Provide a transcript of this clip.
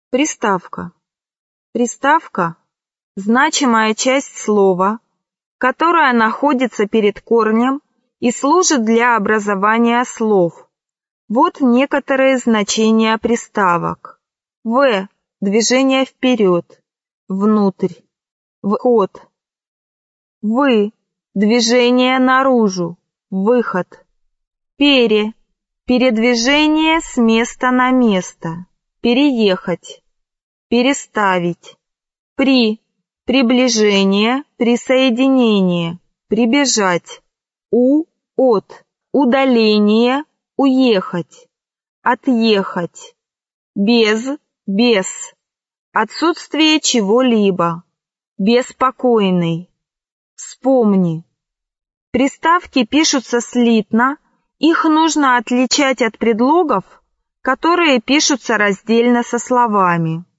Приставка. Приставка – значимая часть слова, которая находится перед корнем и служит для образования слов. Вот некоторые значения приставок. В – движение вперед, внутрь, вход. Вы – движение наружу, выход. Пере – передвижение с места на место, переехать, переставить. При – приближение, присоединение, прибежать. От – удаление, уехать, отъехать. Без – отсутствие чего-либо, беспокойный. Вспомни. Приставки пишутся слитно, их нужно отличать от предлогов, которые пишутся раздельно со словами.